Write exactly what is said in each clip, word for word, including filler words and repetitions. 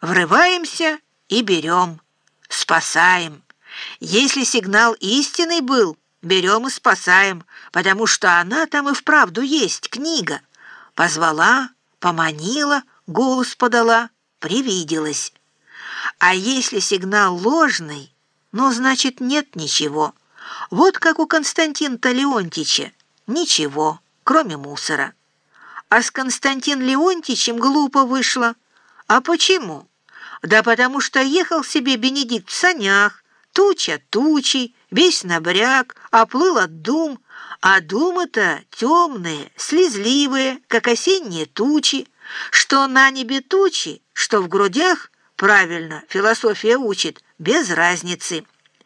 Врываемся и берем, спасаем. Если сигнал истинный был, берем и спасаем, потому что она там и вправду есть, книга. Позвала, поманила, голос подала, привиделась. А если сигнал ложный, ну, значит, нет ничего. Вот как у Константина Леонтьича. Ничего, кроме мусора. А с Константином Леонтьичем глупо вышло. А почему? Да потому что ехал себе Бенедикт в санях, туча тучей, весь набряк, оплыл от дум, а думы-то темные, слезливые, как осенние тучи, что на небе тучи, что в грудях, правильно, философия учит, без разницы.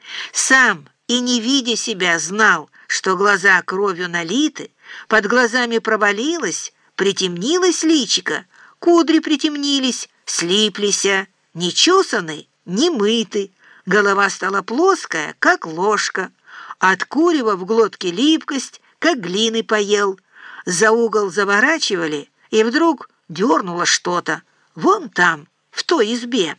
Сам и не видя себя знал, что глаза кровью налиты, под глазами провалилось, притемнилось личико, кудри притемнились, слиплися, не чесаны, не мыты, голова стала плоская, как ложка, от курева в глотке липкость, как глины поел, за угол заворачивали, и вдруг дернуло что-то, вон там, в той избе.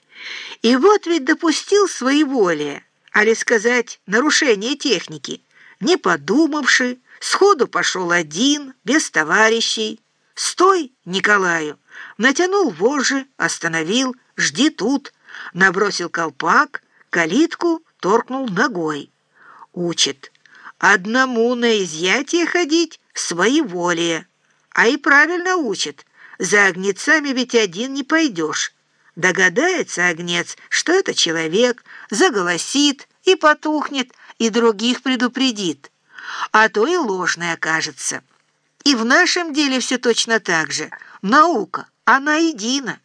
И вот ведь допустил своеволие, али сказать, нарушение техники, не подумавши, сходу пошел один, без товарищей. «Стой, Николаю!» Натянул вожжи, остановил, «Жди тут!» Набросил колпак, калитку торкнул ногой. Учит. Одному на изъятие ходить своеволие. А и правильно учит. За агнецами ведь один не пойдешь. Догадается агнец, что это человек, заголосит и потухнет, и других предупредит. А то и ложное окажется. И в нашем деле все точно так же. Наука, она едина.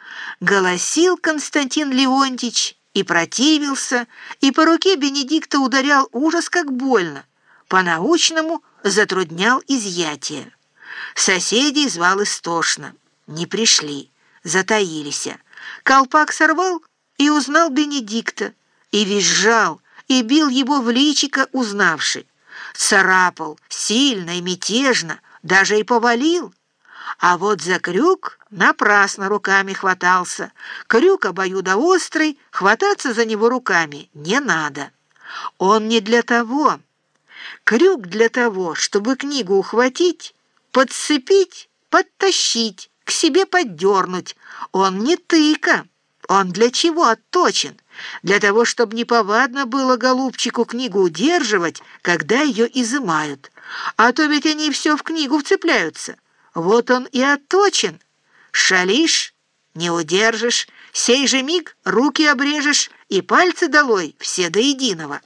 Голосил Константин Леонтьич и противился, и по руке Бенедикта ударял ужас как больно. По-научному затруднял изъятие. Соседей звал истошно. Не пришли, затаились. Колпак сорвал и узнал Бенедикта, и визжал, и бил его в личико узнавший. Царапал сильно и мятежно, даже и повалил. А вот за крюк напрасно руками хватался. Крюк обоюдоострый, хвататься за него руками не надо. Он не для того. Крюк для того, чтобы книгу ухватить, подцепить, подтащить, к себе поддернуть. Он не тыка. Он для чего отточен? Для того, чтобы неповадно было голубчику книгу удерживать, когда ее изымают. А то ведь они все в книгу вцепляются. Вот он и отточен. Шалишь, не удержишь, сей же миг руки обрежешь и пальцы долой, все до единого.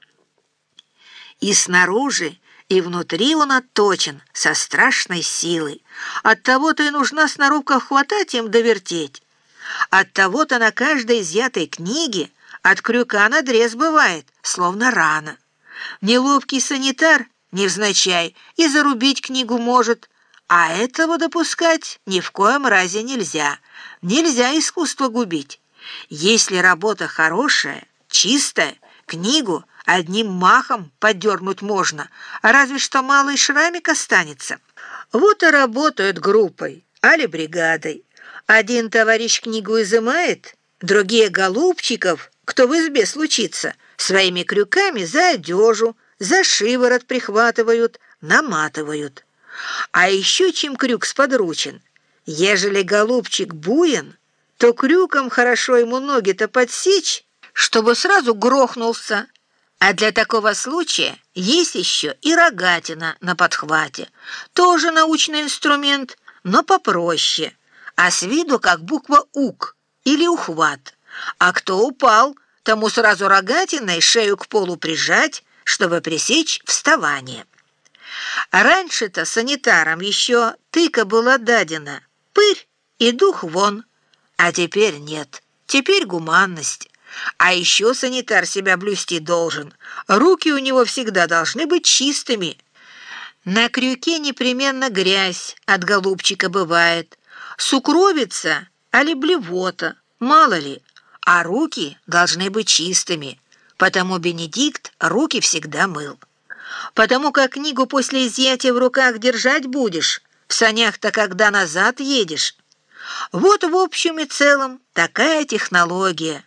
И снаружи, и внутри он отточен со страшной силой. Оттого-то и нужна сноровка хватать им довертеть. Оттого-то на каждой изъятой книге от крюка надрез бывает, словно рана. Неловкий санитар, невзначай, и зарубить книгу может, а этого допускать ни в коем разе нельзя. Нельзя искусство губить. Если работа хорошая, чистая, книгу одним махом поддернуть можно, а разве что малый шрамик останется. Вот и работают группой, али бригадой. Один товарищ книгу изымает, другие голубчиков, кто в избе случится, своими крюками за одежу, за шиворот прихватывают, наматывают. А еще чем крюк сподручен. Ежели голубчик буен, то крюком хорошо ему ноги-то подсечь, чтобы сразу грохнулся. А для такого случая есть еще и рогатина на подхвате. Тоже научный инструмент, но попроще. А с виду как буква «ук» или «ухват». А кто упал, тому сразу рогатиной шею к полу прижать, чтобы пресечь вставание. Раньше-то санитарам еще тыка была дадена. Пырь и дух вон. А теперь нет. Теперь гуманность. А еще санитар себя блюсти должен. Руки у него всегда должны быть чистыми. На крюке непременно грязь от голубчика бывает. Сукровица, али блевота, мало ли. А руки должны быть чистыми. Потому Бенедикт руки всегда мыл. Потому как книгу после изъятия в руках держать будешь, в санях-то когда назад едешь. Вот в общем и целом такая технология.